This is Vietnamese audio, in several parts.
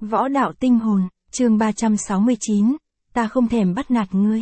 Võ đạo tinh hồn, chương 369, ta không thèm bắt nạt ngươi.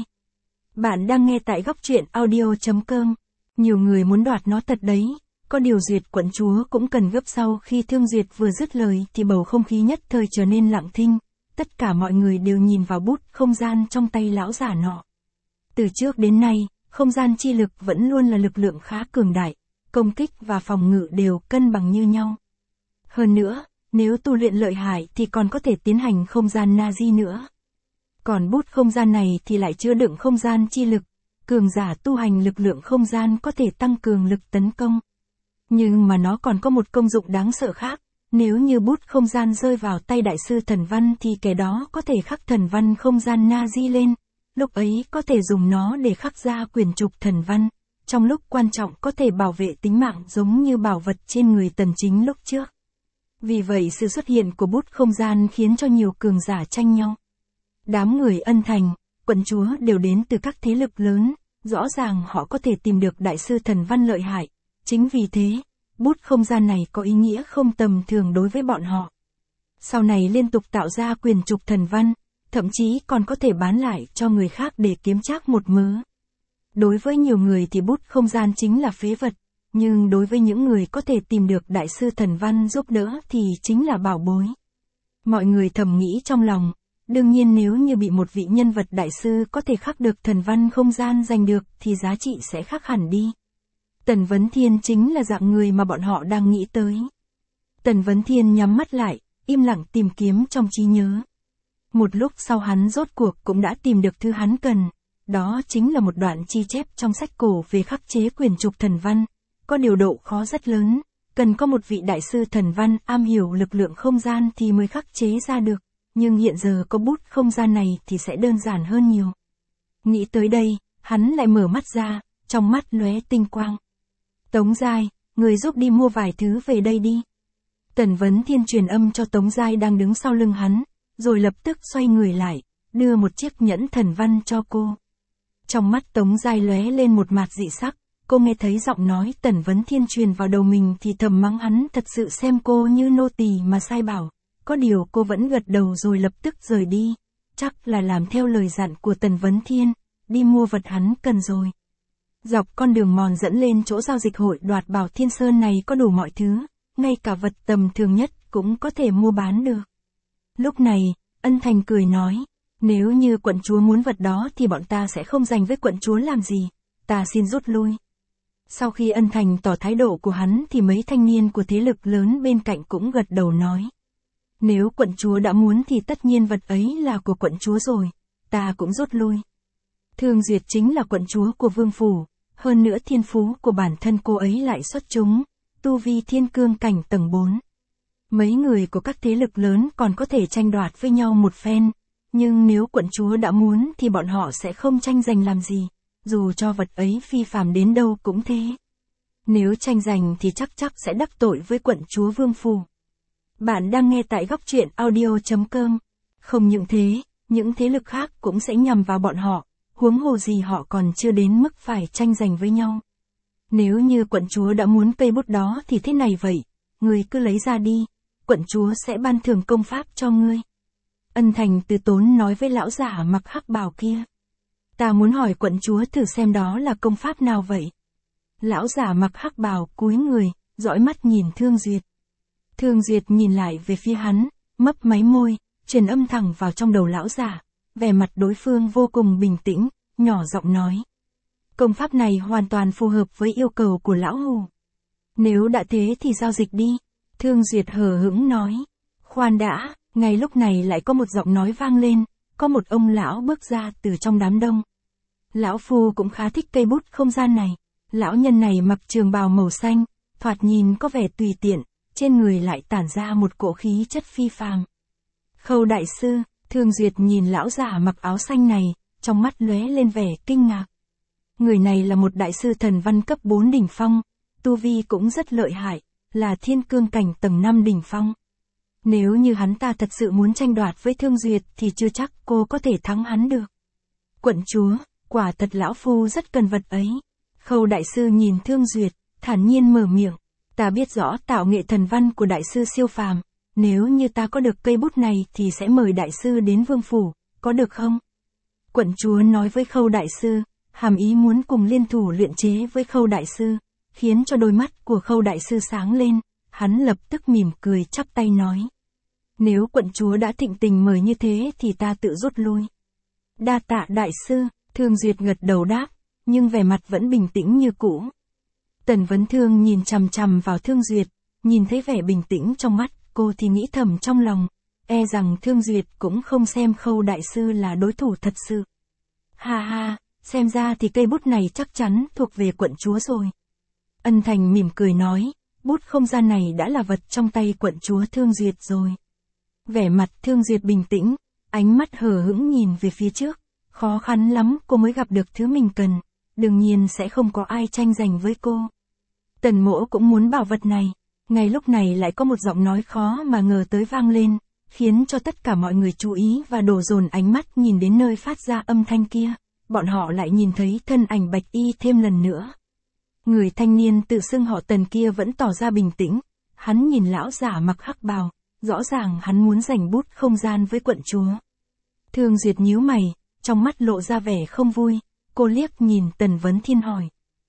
Bạn đang nghe tại góc truyện audio.com. Nhiều người muốn đoạt nó thật đấy, có điều Duyệt quận chúa cũng cần gấp. Sau khi Thương Duyệt vừa dứt lời thì bầu không khí nhất thời trở nên lặng thinh, tất cả mọi người đều nhìn vào bút không gian trong tay lão giả nọ. Từ trước đến nay, không gian chi lực vẫn luôn là lực lượng khá cường đại, công kích và phòng ngự đều cân bằng như nhau. Hơn nữa, nếu tu luyện lợi hại thì còn có thể tiến hành không gian Nazi nữa. Còn bút không gian này thì lại chứa đựng không gian chi lực, cường giả tu hành lực lượng không gian có thể tăng cường lực tấn công. Nhưng mà nó còn có một công dụng đáng sợ khác, nếu như bút không gian rơi vào tay đại sư thần văn thì kẻ đó có thể khắc thần văn không gian Nazi lên, lúc ấy có thể dùng nó để khắc ra quyển trục thần văn, trong lúc quan trọng có thể bảo vệ tính mạng giống như bảo vật trên người Tần Chính lúc trước. Vì vậy sự xuất hiện của bút không gian khiến cho nhiều cường giả tranh nhau. Đám người Ân Thành, quận chúa đều đến từ các thế lực lớn, rõ ràng họ có thể tìm được đại sư thần văn lợi hại. Chính vì thế, bút không gian này có ý nghĩa không tầm thường đối với bọn họ. Sau này liên tục tạo ra quyền trục thần văn, thậm chí còn có thể bán lại cho người khác để kiếm trác một mớ. Đối với nhiều người thì bút không gian chính là phế vật, nhưng đối với những người có thể tìm được đại sư thần văn giúp đỡ thì chính là bảo bối. Mọi người thầm nghĩ trong lòng, đương nhiên nếu như bị một vị nhân vật đại sư có thể khắc được thần văn không gian giành được thì giá trị sẽ khác hẳn đi. Tần Vấn Thiên chính là dạng người mà bọn họ đang nghĩ tới. Tần Vấn Thiên nhắm mắt lại, im lặng tìm kiếm trong trí nhớ. Một lúc sau hắn rốt cuộc cũng đã tìm được thứ hắn cần, đó chính là một đoạn chi chép trong sách cổ về khắc chế quyền trục thần văn. Có điều độ khó rất lớn, cần có một vị đại sư thần văn am hiểu lực lượng không gian thì mới khắc chế ra được, nhưng hiện giờ có bút không gian này thì sẽ đơn giản hơn nhiều. Nghĩ tới đây, hắn lại mở mắt ra, trong mắt lóe tinh quang. Tống Giai, người giúp đi mua vài thứ về đây đi. Tần Vấn Thiên truyền âm cho Tống Giai đang đứng sau lưng hắn, rồi lập tức xoay người lại, đưa một chiếc nhẫn thần văn cho cô. Trong mắt Tống Giai lóe lên một mạt dị sắc. Cô nghe thấy giọng nói Tần Vấn Thiên truyền vào đầu mình thì thầm mắng hắn thật sự xem cô như nô tỳ mà sai bảo. Có điều cô vẫn gật đầu rồi lập tức rời đi. Chắc là làm theo lời dặn của Tần Vấn Thiên, đi mua vật hắn cần rồi. Dọc con đường mòn dẫn lên chỗ giao dịch hội Đoạt Bảo Thiên Sơn này có đủ mọi thứ, ngay cả vật tầm thường nhất cũng có thể mua bán được. Lúc này, Ân Thành cười nói, nếu như quận chúa muốn vật đó thì bọn ta sẽ không dành với quận chúa làm gì, ta xin rút lui. Sau khi Ân Thành tỏ thái độ của hắn thì mấy thanh niên của thế lực lớn bên cạnh cũng gật đầu nói. Nếu quận chúa đã muốn thì tất nhiên vật ấy là của quận chúa rồi, ta cũng rút lui. Thương Duyệt chính là quận chúa của Vương Phủ, hơn nữa thiên phú của bản thân cô ấy lại xuất chúng, tu vi thiên cương cảnh tầng 4. Mấy người của các thế lực lớn còn có thể tranh đoạt với nhau một phen, nhưng nếu quận chúa đã muốn thì bọn họ sẽ không tranh giành làm gì. Dù cho vật ấy phi phàm đến đâu cũng thế. Nếu tranh giành thì chắc sẽ đắc tội với quận chúa Vương Phủ. Bạn đang nghe tại góc truyện audio.com. Không những thế, những thế lực khác cũng sẽ nhằm vào bọn họ, huống hồ gì họ còn chưa đến mức phải tranh giành với nhau. Nếu như quận chúa đã muốn cây bút đó thì thế này vậy, ngươi cứ lấy ra đi, quận chúa sẽ ban thưởng công pháp cho ngươi. Ân Thành từ tốn nói với lão giả mặc hắc bào kia. Ta muốn hỏi quận chúa thử xem đó là công pháp nào vậy? Lão giả mặc hắc bào cúi người, dõi mắt nhìn Thương Duyệt. Thương Duyệt nhìn lại về phía hắn, mấp máy môi, truyền âm thẳng vào trong đầu lão giả, vẻ mặt đối phương vô cùng bình tĩnh, nhỏ giọng nói. Công pháp này hoàn toàn phù hợp với yêu cầu của lão hù. Nếu đã thế thì giao dịch đi, Thương Duyệt hờ hững nói. Khoan đã, ngay lúc này lại có một giọng nói vang lên. Có một ông lão bước ra từ trong đám đông. Lão phu cũng khá thích cây bút không gian này. Lão nhân này mặc trường bào màu xanh, thoạt nhìn có vẻ tùy tiện, trên người lại tản ra một cỗ khí chất phi phàm. Khâu đại sư, Thương Duyệt nhìn lão giả mặc áo xanh này, trong mắt lóe lên vẻ kinh ngạc. Người này là một đại sư thần văn cấp 4 đỉnh phong, tu vi cũng rất lợi hại, là thiên cương cảnh tầng 5 đỉnh phong. Nếu như hắn ta thật sự muốn tranh đoạt với Thương Duyệt thì chưa chắc cô có thể thắng hắn được. Quận chúa, quả thật lão phu rất cần vật ấy. Khâu đại sư nhìn Thương Duyệt, thản nhiên mở miệng. Ta biết rõ tạo nghệ thần văn của đại sư siêu phàm, nếu như ta có được cây bút này thì sẽ mời đại sư đến vương phủ, có được không? Quận chúa nói với Khâu đại sư, hàm ý muốn cùng liên thủ luyện chế với Khâu đại sư, khiến cho đôi mắt của Khâu đại sư sáng lên, hắn lập tức mỉm cười chắp tay nói. Nếu quận chúa đã thịnh tình mời như thế thì ta tự rút lui. Đa tạ đại sư, Thương Duyệt gật đầu đáp, nhưng vẻ mặt vẫn bình tĩnh như cũ. Tần Vấn Thương nhìn chằm chằm vào Thương Duyệt, nhìn thấy vẻ bình tĩnh trong mắt, cô thì nghĩ thầm trong lòng, e rằng Thương Duyệt cũng không xem Khâu đại sư là đối thủ thật sự. Ha ha, xem ra thì cây bút này chắc chắn thuộc về quận chúa rồi. Ân Thành mỉm cười nói, bút không gian này đã là vật trong tay quận chúa Thương Duyệt rồi. Vẻ mặt Thương Duyệt bình tĩnh, ánh mắt hờ hững nhìn về phía trước, khó khăn lắm cô mới gặp được thứ mình cần, đương nhiên sẽ không có ai tranh giành với cô. Tần Mỗ cũng muốn bảo vật này, ngay lúc này lại có một giọng nói khó mà ngờ tới vang lên, khiến cho tất cả mọi người chú ý và đổ dồn ánh mắt nhìn đến nơi phát ra âm thanh kia, bọn họ lại nhìn thấy thân ảnh Bạch Y thêm lần nữa. Người thanh niên tự xưng họ Tần kia vẫn tỏ ra bình tĩnh, hắn nhìn lão giả mặc hắc bào, rõ ràng hắn muốn giành bút không gian với quận chúa. Thương Duyệt nhíu mày, trong mắt lộ ra vẻ không vui, cô liếc nhìn Tần Vấn Thiên hỏi.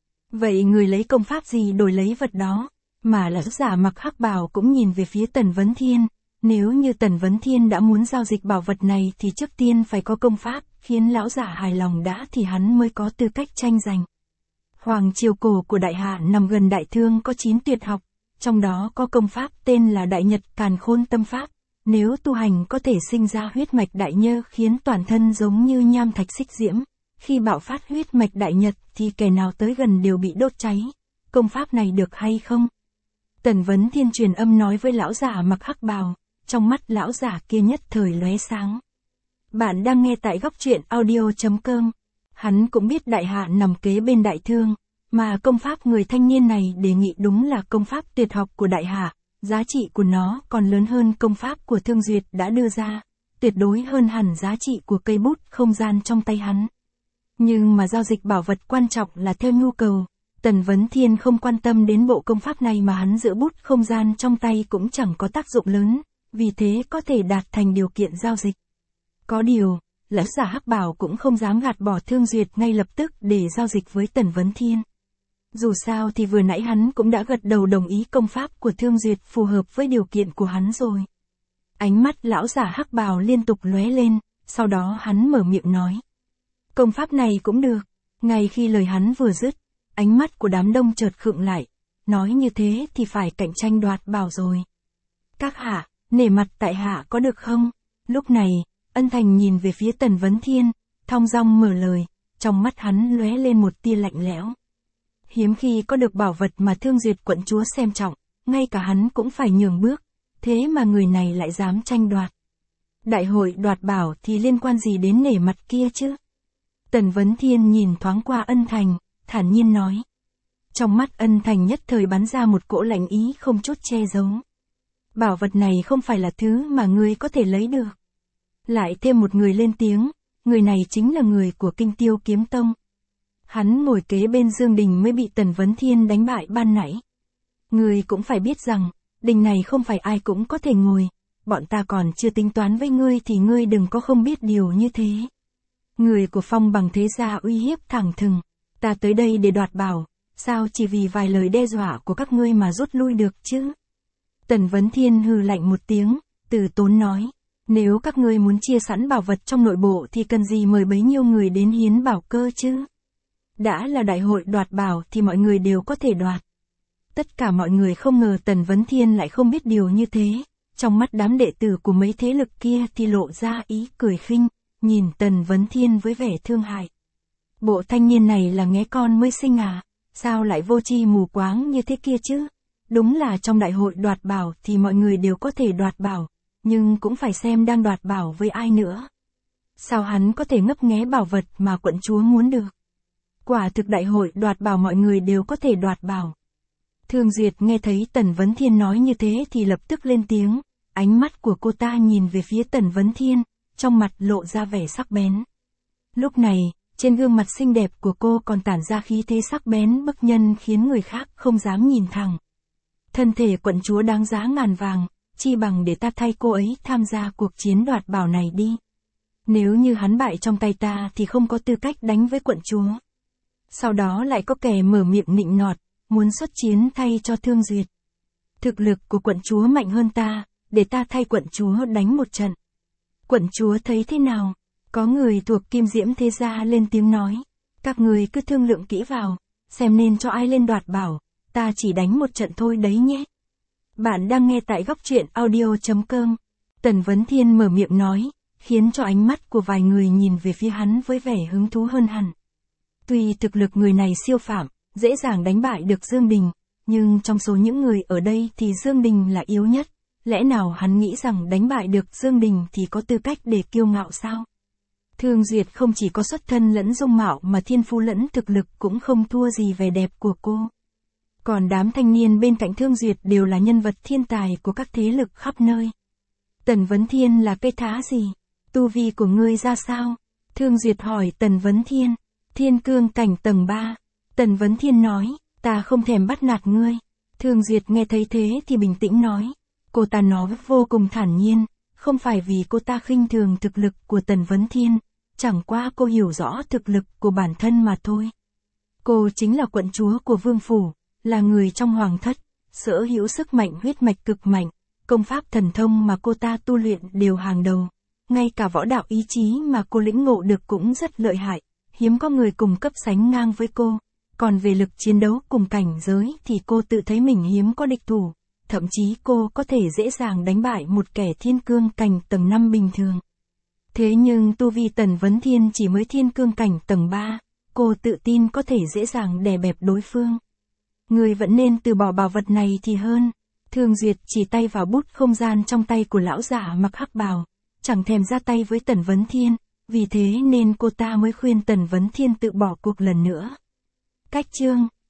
Vậy người lấy công pháp gì đổi lấy vật đó? Mà lão giả mặc hắc bào cũng nhìn về phía Tần Vấn Thiên, nếu như Tần Vấn Thiên đã muốn giao dịch bảo vật này thì trước tiên phải có công pháp, khiến lão giả hài lòng đã thì hắn mới có tư cách tranh giành. Hoàng triều cổ của Đại Hạ nằm gần Đại Thương có 9 tuyệt học, trong đó có công pháp tên là Đại Nhật Càn Khôn Tâm Pháp, nếu tu hành có thể sinh ra huyết mạch đại nhơ khiến toàn thân giống như nham thạch xích diễm, khi bạo phát huyết mạch đại nhật thì kẻ nào tới gần đều bị đốt cháy, công pháp này được hay không? Tần Vấn Thiên truyền âm nói với lão giả mặc hắc bào, trong mắt lão giả kia nhất thời lóe sáng. Bạn đang nghe tại góc truyện audio.com. Hắn cũng biết Đại Hạ nằm kế bên Đại Thương, mà công pháp người thanh niên này đề nghị đúng là công pháp tuyệt học của Đại Hạ, giá trị của nó còn lớn hơn công pháp của Thương Duyệt đã đưa ra, tuyệt đối hơn hẳn giá trị của cây bút không gian trong tay hắn. Nhưng mà giao dịch bảo vật quan trọng là theo nhu cầu, Tần Vấn Thiên không quan tâm đến bộ công pháp này mà hắn giữ bút không gian trong tay cũng chẳng có tác dụng lớn, vì thế có thể đạt thành điều kiện giao dịch. Có điều, lão giả hắc bảo cũng không dám gạt bỏ Thương Duyệt ngay lập tức để giao dịch với Tần Vấn Thiên. Dù sao thì vừa nãy hắn cũng đã gật đầu đồng ý công pháp của Thương Duyệt phù hợp với điều kiện của hắn rồi. Ánh mắt lão giả hắc bào liên tục lóe lên, sau đó hắn mở miệng nói. Công pháp này cũng được. Ngay khi lời hắn vừa dứt, ánh mắt của đám đông chợt khựng lại, nói như thế thì phải cạnh tranh đoạt bảo rồi. Các hạ, nể mặt tại hạ có được không? Lúc này, Ân Thành nhìn về phía Tần Vấn Thiên, thong dong mở lời, trong mắt hắn lóe lên một tia lạnh lẽo. Hiếm khi có được bảo vật mà Thương Duyệt quận chúa xem trọng, ngay cả hắn cũng phải nhường bước, thế mà người này lại dám tranh đoạt. Đại hội đoạt bảo thì liên quan gì đến nể mặt kia chứ? Tần Vấn Thiên nhìn thoáng qua Ân Thành, thản nhiên nói. Trong mắt Ân Thành nhất thời bắn ra một cỗ lạnh ý không chút che giấu. Bảo vật này không phải là thứ mà ngươi có thể lấy được. Lại thêm một người lên tiếng, người này chính là người của Kinh Tiêu Kiếm Tông. Hắn ngồi kế bên Dương Đình mới bị Tần Vấn Thiên đánh bại ban nãy. Ngươi cũng phải biết rằng, đình này không phải ai cũng có thể ngồi, bọn ta còn chưa tính toán với ngươi thì ngươi đừng có không biết điều như thế. Người của Phong Bằng thế gia uy hiếp thẳng thừng, ta tới đây để đoạt bảo, sao chỉ vì vài lời đe dọa của các ngươi mà rút lui được chứ? Tần Vấn Thiên hừ lạnh một tiếng, từ tốn nói, nếu các ngươi muốn chia sẵn bảo vật trong nội bộ thì cần gì mời bấy nhiêu người đến hiến bảo cơ chứ? Đã là đại hội đoạt bảo thì mọi người đều có thể đoạt. Tất cả mọi người không ngờ Tần Vấn Thiên lại không biết điều như thế, trong mắt đám đệ tử của mấy thế lực kia thì lộ ra ý cười khinh, nhìn Tần Vấn Thiên với vẻ thương hại. Bộ thanh niên này là nghé con mới sinh à, sao lại vô tri mù quáng như thế kia chứ? Đúng là trong đại hội đoạt bảo thì mọi người đều có thể đoạt bảo, nhưng cũng phải xem đang đoạt bảo với ai nữa. Sao hắn có thể ngấp nghé bảo vật mà quận chúa muốn được? Quả thực đại hội đoạt bảo mọi người đều có thể đoạt bảo. Thương Duyệt nghe thấy Tần Vấn Thiên nói như thế thì lập tức lên tiếng, ánh mắt của cô ta nhìn về phía Tần Vấn Thiên, trong mặt lộ ra vẻ sắc bén. Lúc này, trên gương mặt xinh đẹp của cô còn tản ra khí thế sắc bén bức nhân khiến người khác không dám nhìn thẳng. Thân thể quận chúa đáng giá ngàn vàng, chi bằng để ta thay cô ấy tham gia cuộc chiến đoạt bảo này đi. Nếu như hắn bại trong tay ta thì không có tư cách đánh với quận chúa. Sau đó lại có kẻ mở miệng nịnh nọt, muốn xuất chiến thay cho Thương Duyệt. Thực lực của quận chúa mạnh hơn ta, để ta thay quận chúa đánh một trận. Quận chúa thấy thế nào? Có người thuộc Kim Diễm Thế Gia lên tiếng nói. Các người cứ thương lượng kỹ vào, xem nên cho ai lên đoạt bảo, ta chỉ đánh một trận thôi đấy nhé. Bạn đang nghe tại góc truyện audio.com. Tần Vấn Thiên mở miệng nói, khiến cho ánh mắt của vài người nhìn về phía hắn với vẻ hứng thú hơn hẳn. Tuy thực lực người này siêu phàm, dễ dàng đánh bại được Dương Đình, nhưng trong số những người ở đây thì Dương Đình là yếu nhất. Lẽ nào hắn nghĩ rằng đánh bại được Dương Đình thì có tư cách để kiêu ngạo sao? Thương Duyệt không chỉ có xuất thân lẫn dung mạo mà thiên phú lẫn thực lực cũng không thua gì vẻ đẹp của cô. Còn đám thanh niên bên cạnh Thương Duyệt đều là nhân vật thiên tài của các thế lực khắp nơi. Tần Vấn Thiên là cây thá gì? Tu vi của ngươi ra sao? Thương Duyệt hỏi Tần Vấn Thiên. Thiên cương cảnh tầng 3. Tần Vấn Thiên nói, ta không thèm bắt nạt ngươi. Thương Duyệt nghe thấy thế thì bình tĩnh nói. Cô ta nói vô cùng thản nhiên, không phải vì cô ta khinh thường thực lực của Tần Vấn Thiên, chẳng qua cô hiểu rõ thực lực của bản thân mà thôi. Cô chính là quận chúa của Vương Phủ, là người trong hoàng thất, sở hữu sức mạnh huyết mạch cực mạnh, công pháp thần thông mà cô ta tu luyện đều hàng đầu. Ngay cả võ đạo ý chí mà cô lĩnh ngộ được cũng rất lợi hại, hiếm có người cùng cấp sánh ngang với cô. Còn về lực chiến đấu cùng cảnh giới thì cô tự thấy mình hiếm có địch thủ. Thậm chí cô có thể dễ dàng đánh bại một kẻ thiên cương cảnh tầng 5 bình thường. Thế nhưng tu vi Tần Vấn Thiên chỉ mới thiên cương cảnh tầng 3, cô tự tin có thể dễ dàng đè bẹp đối phương. Người vẫn nên từ bỏ bảo vật này thì hơn. Thương Duyệt chỉ tay vào bút không gian trong tay của lão giả mặc hắc bào, chẳng thèm ra tay với Tần Vấn Thiên, vì thế nên cô ta mới khuyên Tần Vấn Thiên tự bỏ cuộc lần nữa. Cách chương